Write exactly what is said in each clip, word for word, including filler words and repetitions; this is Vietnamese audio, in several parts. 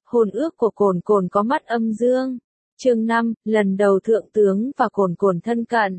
Hôn ước của Cồn Cồn có mắt âm dương. Chương năm, lần đầu thượng tướng và Cồn Cồn thân cận.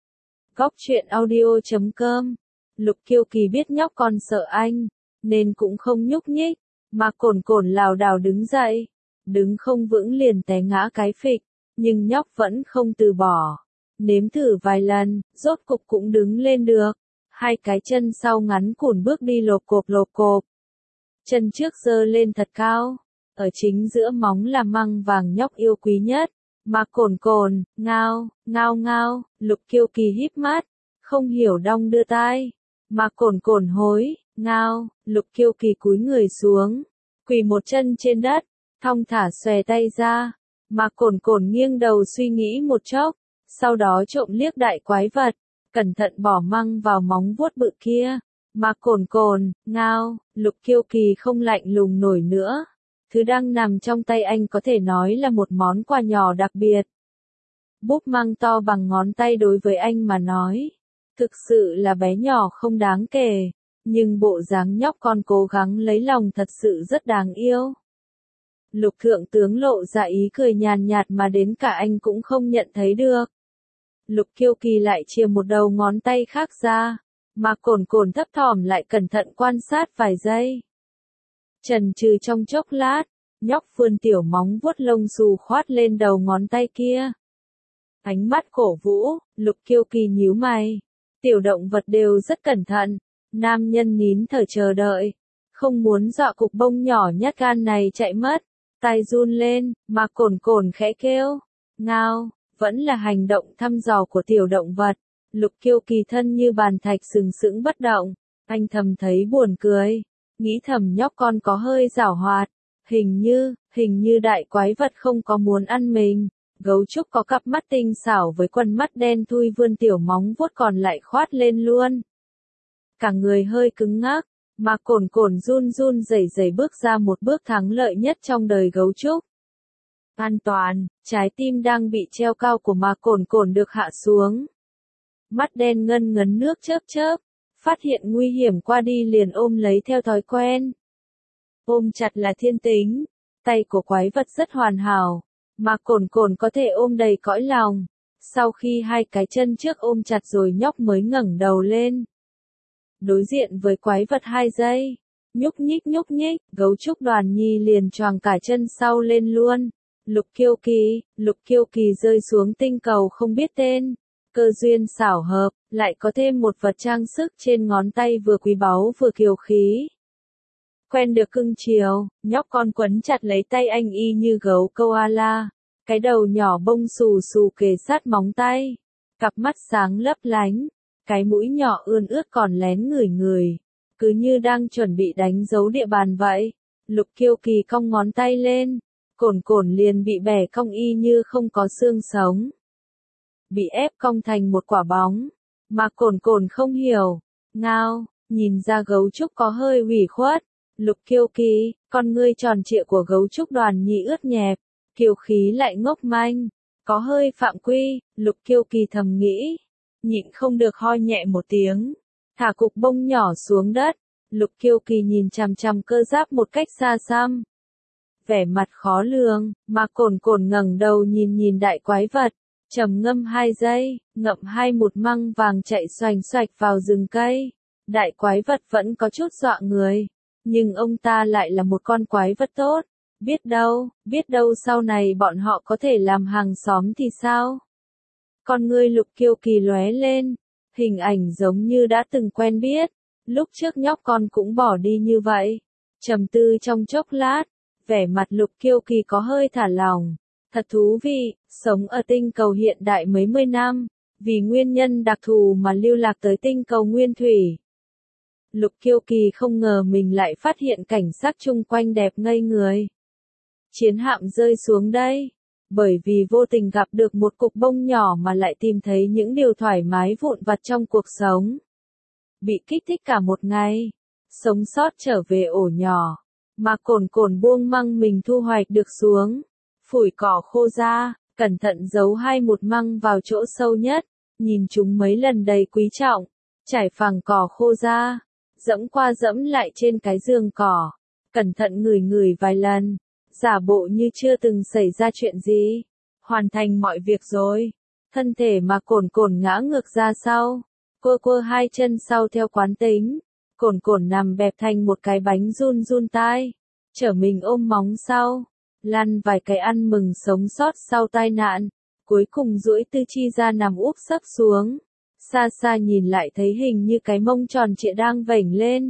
Góc truyện audio chấm com. Lục Kiêu Kỳ biết nhóc con sợ anh, nên cũng không nhúc nhích, mà Cồn Cồn lảo đảo đứng dậy, đứng không vững liền té ngã cái phịch, nhưng nhóc vẫn không từ bỏ. Nếm thử vài lần, rốt cục cũng đứng lên được. Hai cái chân sau ngắn cùn bước đi lộp cộp lộp cộp. Chân trước giơ lên thật cao, ở chính giữa móng là măng vàng nhóc yêu quý nhất. Mà Cồn Cồn, ngao, ngao ngao, Lục Kiêu Kỳ híp mắt, không hiểu đong đưa tai. Mà Cồn Cồn hối, ngao, Lục Kiêu Kỳ cúi người xuống, quỳ một chân trên đất, thong thả xòe tay ra. Mà Cồn Cồn nghiêng đầu suy nghĩ một chốc, sau đó trộm liếc đại quái vật, cẩn thận bỏ măng vào móng vuốt bự kia. Mà Cồn Cồn, ngao, Lục Kiêu Kỳ không lạnh lùng nổi nữa. Thứ đang nằm trong tay anh có thể nói là một món quà nhỏ đặc biệt. Búp măng to bằng ngón tay đối với anh mà nói, thực sự là bé nhỏ không đáng kể, nhưng bộ dáng nhóc con cố gắng lấy lòng thật sự rất đáng yêu. Lục thượng tướng lộ ra ý cười nhàn nhạt mà đến cả anh cũng không nhận thấy được. Lục Kiêu Kỳ lại chia một đầu ngón tay khác ra, mà Cồn Cồn thấp thỏm lại cẩn thận quan sát vài giây. Chần chừ trong chốc lát, nhóc vươn tiểu móng vuốt lông xù khoát lên đầu ngón tay kia. Ánh mắt cổ vũ, Lục Kiêu Kỳ nhíu mày. Tiểu động vật đều rất cẩn thận, nam nhân nín thở chờ đợi, không muốn dọa cục bông nhỏ nhát gan này chạy mất. Tai run lên, mà Cồn Cồn khẽ kêu, ngao, vẫn là hành động thăm dò của tiểu động vật. Lục Kiêu Kỳ thân như bàn thạch sừng sững bất động, anh thầm thấy buồn cười. Nghĩ thầm nhóc con có hơi giảo hoạt, hình như, hình như đại quái vật không có muốn ăn mình. Gấu trúc có cặp mắt tinh xảo với quần mắt đen thui vươn tiểu móng vuốt còn lại khoát lên luôn. Cả người hơi cứng ngắc, mà Cồn Cồn run run rẩy rẩy bước ra một bước thắng lợi nhất trong đời gấu trúc. An toàn, trái tim đang bị treo cao của mà Cồn Cồn được hạ xuống. Mắt đen ngân ngấn nước chớp chớp. Phát hiện nguy hiểm qua đi liền ôm lấy theo thói quen. Ôm chặt là thiên tính, tay của quái vật rất hoàn hảo, mà Cồn Cồn có thể ôm đầy cõi lòng. Sau khi hai cái chân trước ôm chặt rồi nhóc mới ngẩng đầu lên. Đối diện với quái vật hai giây, nhúc nhích nhúc nhích, gấu trúc Đoàn Nhi liền choàng cả chân sau lên luôn. Lục Kiêu Kỳ, Lục Kiêu Kỳ rơi xuống tinh cầu không biết tên. Cơ duyên xảo hợp, lại có thêm một vật trang sức trên ngón tay vừa quý báu vừa kiều khí. Quen được cưng chiều, nhóc con quấn chặt lấy tay anh y như gấu koala, cái đầu nhỏ bông xù xù kề sát móng tay, cặp mắt sáng lấp lánh, cái mũi nhỏ ươn ướt còn lén ngửi ngửi, cứ như đang chuẩn bị đánh dấu địa bàn vậy. Lục Kiêu Kỳ cong ngón tay lên, Cồn Cồn liền bị bẻ cong y như không có xương sống. Bị ép cong thành một quả bóng, mà Cồn Cồn không hiểu, ngao, nhìn ra gấu trúc có hơi ủy khuất. Lục Kiêu Kỳ, con ngươi tròn trịa của gấu trúc Đoàn Nhi ướt nhẹp, kiều khí lại ngốc manh, có hơi phạm quy. Lục Kiêu Kỳ thầm nghĩ, nhịn không được ho nhẹ một tiếng, thả cục bông nhỏ xuống đất. Lục Kiêu Kỳ nhìn chằm chằm cơ giáp một cách xa xăm, vẻ mặt khó lường, mà Cồn Cồn ngẩng đầu nhìn nhìn đại quái vật. Trầm ngâm hai giây, ngậm hai một măng vàng chạy xoành xoạch vào rừng cây. Đại quái vật vẫn có chút dọa người, nhưng ông ta lại là một con quái vật tốt. Biết đâu, biết đâu sau này bọn họ có thể làm hàng xóm thì sao? Con ngươi Lục Kiêu Kỳ lóe lên, hình ảnh giống như đã từng quen biết. Lúc trước nhóc con cũng bỏ đi như vậy. Trầm tư trong chốc lát, vẻ mặt Lục Kiêu Kỳ có hơi thả lỏng. Thật thú vị, sống ở tinh cầu hiện đại mấy mươi năm, vì nguyên nhân đặc thù mà lưu lạc tới tinh cầu nguyên thủy. Lục Kiêu Kỳ không ngờ mình lại phát hiện cảnh sắc chung quanh đẹp ngây người. Chiến hạm rơi xuống đây, bởi vì vô tình gặp được một cục bông nhỏ mà lại tìm thấy những điều thoải mái vụn vặt trong cuộc sống. Bị kích thích cả một ngày, sống sót trở về ổ nhỏ, mà Cồn Cồn buông măng mình thu hoạch được xuống. Phủi cỏ khô ra, cẩn thận giấu hai một măng vào chỗ sâu nhất, nhìn chúng mấy lần đầy quý trọng, trải phẳng cỏ khô ra, dẫm qua dẫm lại trên cái giường cỏ, cẩn thận ngửi ngửi vài lần, giả bộ như chưa từng xảy ra chuyện gì. Hoàn thành mọi việc rồi. Thân thể mà cồn cồn ngã ngược ra sau. Quơ quơ hai chân sau theo quán tính. Cồn cồn nằm bẹp thành một cái bánh run run tai. Chở mình ôm móng sau. Lăn vài cái ăn mừng sống sót sau tai nạn. Cuối cùng duỗi tư chi ra nằm úp sấp xuống. Xa xa nhìn lại thấy hình như cái mông tròn trịa đang vểnh lên.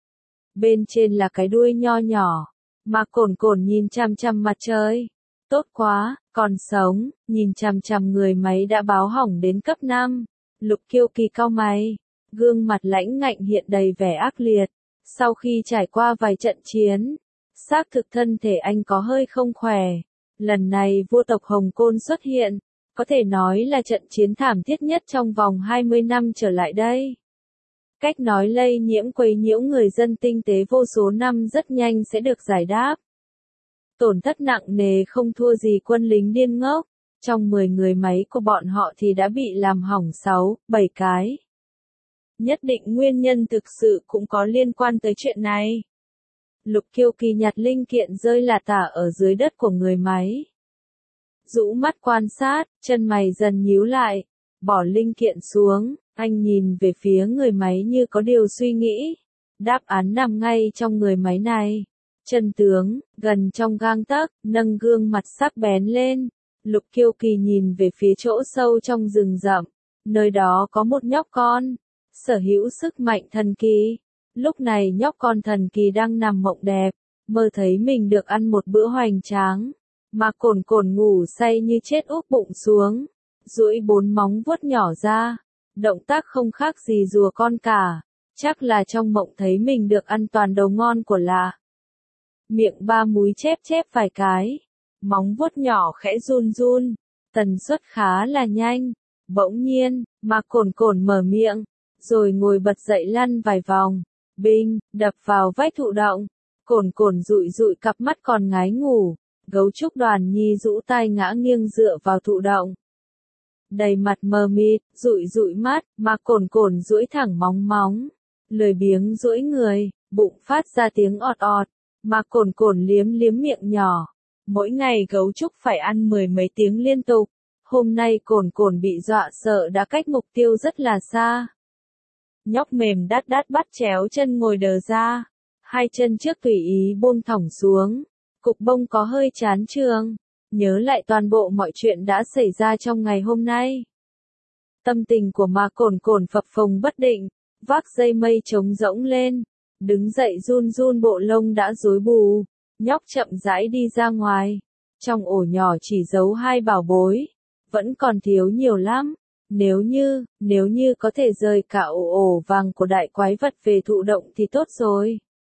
Bên trên là cái đuôi nho nhỏ. Mà cồn cồn nhìn chằm chằm mặt trời. Tốt quá, còn sống, nhìn chằm chằm người máy đã báo hỏng đến cấp năm. Lục Kiêu Kỳ cau mày. Gương mặt lãnh ngạnh hiện đầy vẻ ác liệt. Sau khi trải qua vài trận chiến, xác thực thân thể anh có hơi không khỏe. Lần này vua tộc Hồng Côn xuất hiện. Có thể nói là trận chiến thảm thiết nhất trong vòng hai mươi năm trở lại đây. Cách nói lây nhiễm quấy nhiễu người dân tinh tế vô số năm rất nhanh sẽ được giải đáp. Tổn thất nặng nề không thua gì quân lính điên ngốc. Trong mười người máy của bọn họ thì đã bị làm hỏng sáu, bảy cái. Nhất định nguyên nhân thực sự cũng có liên quan tới chuyện này. Lục Kiêu Kỳ nhặt linh kiện rơi lả tả ở dưới đất của người máy. Rũ mắt quan sát, chân mày dần nhíu lại, bỏ linh kiện xuống, anh nhìn về phía người máy như có điều suy nghĩ. Đáp án nằm ngay trong người máy này. Chân tướng, gần trong gang tấc, nâng gương mặt sắc bén lên. Lục Kiêu Kỳ nhìn về phía chỗ sâu trong rừng rậm. Nơi đó có một nhóc con, sở hữu sức mạnh thần kỳ. Lúc này nhóc con thần kỳ đang nằm mộng đẹp, mơ thấy mình được ăn một bữa hoành tráng. Mà cồn cồn ngủ say như chết úp bụng xuống, duỗi bốn móng vuốt nhỏ ra, động tác không khác gì rùa con cả, chắc là trong mộng thấy mình được ăn toàn đầu ngon của lạ. Miệng ba múi chép chép vài cái, móng vuốt nhỏ khẽ run run, tần suất khá là nhanh. Bỗng nhiên, mà cồn cồn mở miệng, rồi ngồi bật dậy lăn vài vòng, binh, đập vào vách thụ động. Cồn cồn dụi dụi cặp mắt còn ngái ngủ. Gấu trúc Đoàn Nhi rũ tai ngã nghiêng dựa vào thụ động. Đầy mặt mờ mịt, dụi dụi mắt, mà cồn cồn duỗi thẳng móng móng. Lười biếng duỗi người, bụng phát ra tiếng ọt ọt, mà cồn cồn liếm liếm miệng nhỏ. Mỗi ngày gấu trúc phải ăn mười mấy tiếng liên tục. Hôm nay cồn cồn bị dọa sợ đã cách mục tiêu rất là xa. Nhóc mềm đát đát bắt chéo chân ngồi đờ ra. Hai chân trước tùy ý buông thõng xuống. Cục bông có hơi chán trường, nhớ lại toàn bộ mọi chuyện đã xảy ra trong ngày hôm nay. Tâm tình của mà cồn cồn phập phồng bất định, vác dây mây trống rỗng lên, đứng dậy run run bộ lông đã rối bù, nhóc chậm rãi đi ra ngoài. Trong ổ nhỏ chỉ giấu hai bảo bối, vẫn còn thiếu nhiều lắm. Nếu như, nếu như có thể rời cả ổ ổ vàng của đại quái vật về thụ động thì tốt rồi.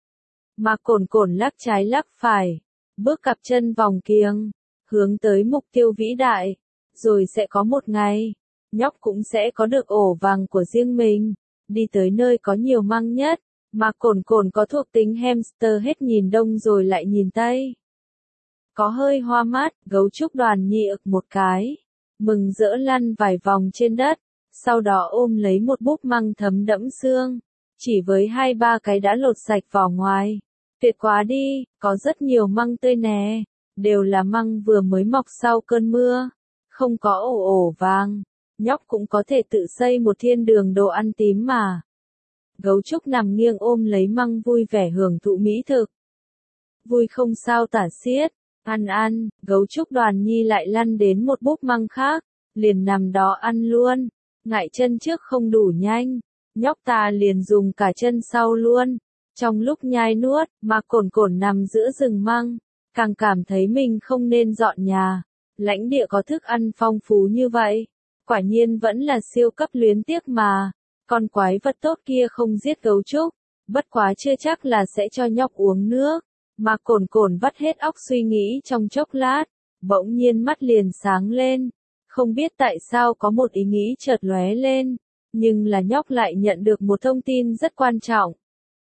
Mà cồn cồn lắc trái lắc phải. Bước cặp chân vòng kiêng, hướng tới mục tiêu vĩ đại, rồi sẽ có một ngày, nhóc cũng sẽ có được ổ vàng của riêng mình, đi tới nơi có nhiều măng nhất, mà cồn cồn có thuộc tính hamster hết nhìn đông rồi lại nhìn tây. Có hơi hoa mắt, gấu trúc Đoàn Nhi ực một cái, mừng rỡ lăn vài vòng trên đất, sau đó ôm lấy một búp măng thấm đẫm xương, chỉ với hai ba cái đã lột sạch vỏ ngoài. Tuyệt quá đi, có rất nhiều măng tươi nè, đều là măng vừa mới mọc sau cơn mưa, không có ổ ổ vàng, nhóc cũng có thể tự xây một thiên đường đồ ăn tím mà. Gấu trúc nằm nghiêng ôm lấy măng vui vẻ hưởng thụ mỹ thực. Vui không sao tả xiết, ăn ăn, gấu trúc Đoàn Nhi lại lăn đến một búp măng khác, liền nằm đó ăn luôn, ngại chân trước không đủ nhanh, nhóc ta liền dùng cả chân sau luôn. Trong lúc nhai nuốt, mà cồn cồn nằm giữa rừng măng, càng cảm thấy mình không nên dọn nhà. Lãnh địa có thức ăn phong phú như vậy, quả nhiên vẫn là siêu cấp luyến tiếc mà. Con quái vật tốt kia không giết gấu trúc, bất quá chưa chắc là sẽ cho nhóc uống nước. Mà cồn cồn vắt hết óc suy nghĩ trong chốc lát, bỗng nhiên mắt liền sáng lên. Không biết tại sao có một ý nghĩ chợt lóe lên, nhưng là nhóc lại nhận được một thông tin rất quan trọng.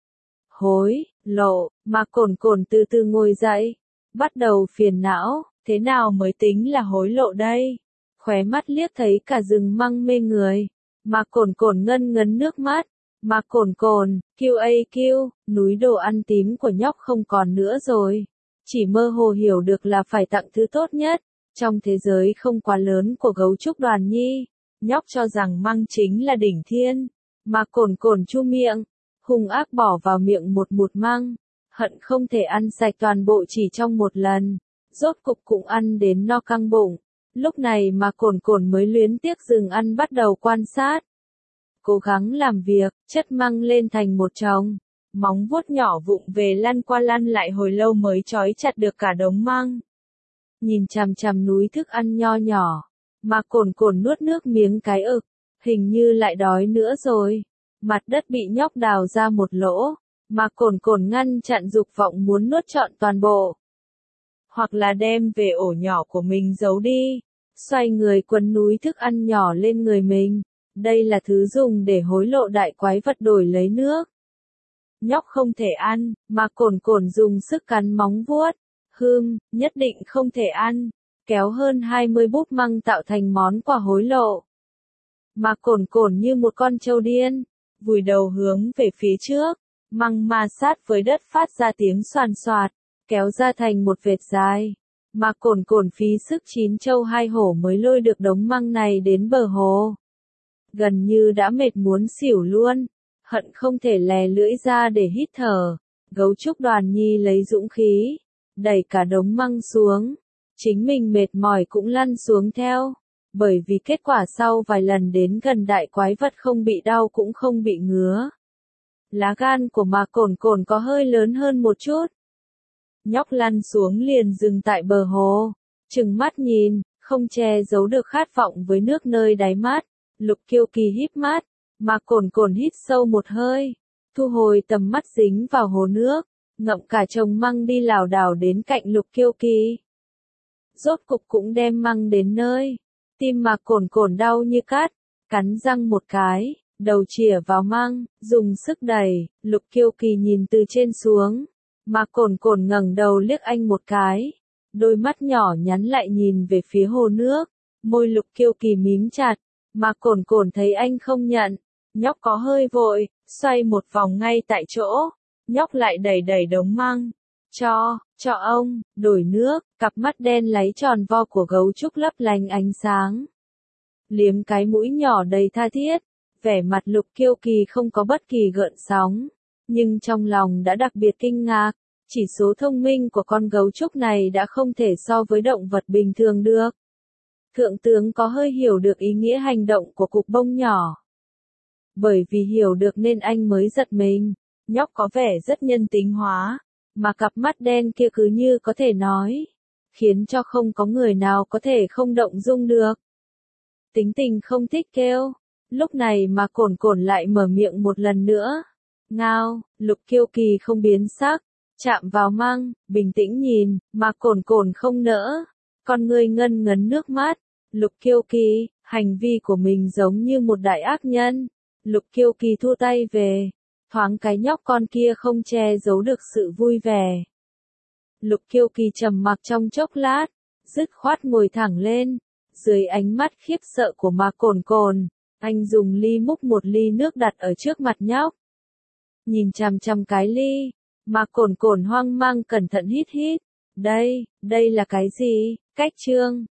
Hối lộ, mà cồn cồn từ từ ngồi dậy, bắt đầu phiền não, thế nào mới tính là hối lộ đây? Khóe mắt liếc thấy cả rừng măng mê người, mà cồn cồn ngân ngấn nước mắt, mà cồn cồn, quy a quy, núi đồ ăn tím của nhóc không còn nữa rồi. chỉ mơ hồ hiểu được là phải tặng thứ tốt nhất, trong thế giới không quá lớn của gấu trúc Đoàn Nhi. Nhóc cho rằng măng chính là đỉnh thiên, mà cồn cồn chu miệng, hung ác bỏ vào miệng một mụt măng, hận không thể ăn sạch toàn bộ chỉ trong một lần, rốt cục cũng ăn đến no căng bụng. Lúc này mà cồn cồn mới luyến tiếc dừng ăn bắt đầu quan sát. Cố gắng làm việc, chất măng lên thành một chồng, móng vuốt nhỏ vụng về lăn qua lăn lại hồi lâu mới trói chặt được cả đống măng. Nhìn chằm chằm núi thức ăn nho nhỏ, mà cồn cồn nuốt nước miếng cái ực, hình như lại đói nữa rồi. Mặt đất bị nhóc đào ra một lỗ, mà cồn cồn ngăn chặn dục vọng muốn nuốt trọn toàn bộ. Hoặc là đem về ổ nhỏ của mình giấu đi, xoay người quấn núi thức ăn nhỏ lên người mình. Đây là thứ dùng để hối lộ đại quái vật đổi lấy nước. Nhóc không thể ăn, mà cồn cồn dùng sức cắn móng vuốt. Hừm, nhất định không thể ăn. Kéo hơn hai mươi búp măng tạo thành món quà hối lộ. Mà cồn cồn như một con trâu điên, vùi đầu hướng về phía trước, măng ma sát với đất phát ra tiếng xoàn xoạt, kéo ra thành một vệt dài. Mà cồn cồn phí sức chín trâu hai hổ mới lôi được đống măng này đến bờ hồ. Gần như đã mệt muốn xỉu luôn, hận không thể lè lưỡi ra để hít thở. Gấu trúc Đoàn Nhi lấy dũng khí, đẩy cả đống măng xuống. Chính mình mệt mỏi cũng lăn xuống theo, bởi vì kết quả sau vài lần đến gần đại quái vật không bị đau cũng không bị ngứa. Lá gan của mà cồn cồn có hơi lớn hơn một chút. Nhóc lăn xuống liền dừng tại bờ hồ, trừng mắt nhìn, không che giấu được khát vọng với nước nơi đáy mắt. Lục Kiêu Kỳ híp mắt, mà cồn cồn hít sâu một hơi, thu hồi tầm mắt dính vào hồ nước, ngậm cả chồng măng đi lảo đảo đến cạnh Lục Kiêu Kỳ. Rốt cục cũng đem măng đến nơi, tim mà cồn cồn đau như cắt, cắn răng một cái, đầu chìa vào măng, dùng sức đẩy. Lục Kiêu Kỳ nhìn từ trên xuống, mà cồn cồn ngẩng đầu liếc anh một cái, đôi mắt nhỏ nhắn lại nhìn về phía hồ nước, môi Lục Kiêu Kỳ mím chặt. Mà cồn cồn thấy anh không nhận, nhóc có hơi vội, xoay một vòng ngay tại chỗ, nhóc lại đẩy đẩy đống măng. Cho, cho ông, đổi nước, cặp mắt đen láy tròn vo của gấu trúc lấp lánh ánh sáng. Liếm cái mũi nhỏ đầy tha thiết, vẻ mặt Lục Kiêu Kỳ không có bất kỳ gợn sóng, nhưng trong lòng đã đặc biệt kinh ngạc, chỉ số thông minh của con gấu trúc này đã không thể so với động vật bình thường được. Thượng tướng có hơi hiểu được ý nghĩa hành động của cục bông nhỏ. Bởi vì hiểu được nên anh mới giật mình, nhóc có vẻ rất nhân tính hóa, mà cặp mắt đen kia cứ như có thể nói, khiến cho không có người nào có thể không động dung được. Tính tình không thích kêu, lúc này mà cồn cồn lại mở miệng một lần nữa. Ngao, Lục Kiêu Kỳ không biến sắc, chạm vào măng, bình tĩnh nhìn, mà cồn cồn không nỡ, con người ngân ngấn nước mắt. Lục Kiêu Kỳ, hành vi của mình giống như một đại ác nhân. Lục Kiêu Kỳ thu tay về, thoáng cái nhóc con kia không che giấu được sự vui vẻ. Lục Kiêu Kỳ trầm mặc trong chốc lát, dứt khoát ngồi thẳng lên, dưới ánh mắt khiếp sợ của mà cồn cồn, anh dùng ly múc một ly nước đặt ở trước mặt nhóc. Nhìn chằm chằm cái ly, mà cồn cồn hoang mang cẩn thận hít hít. Đây, đây là cái gì? Cách chương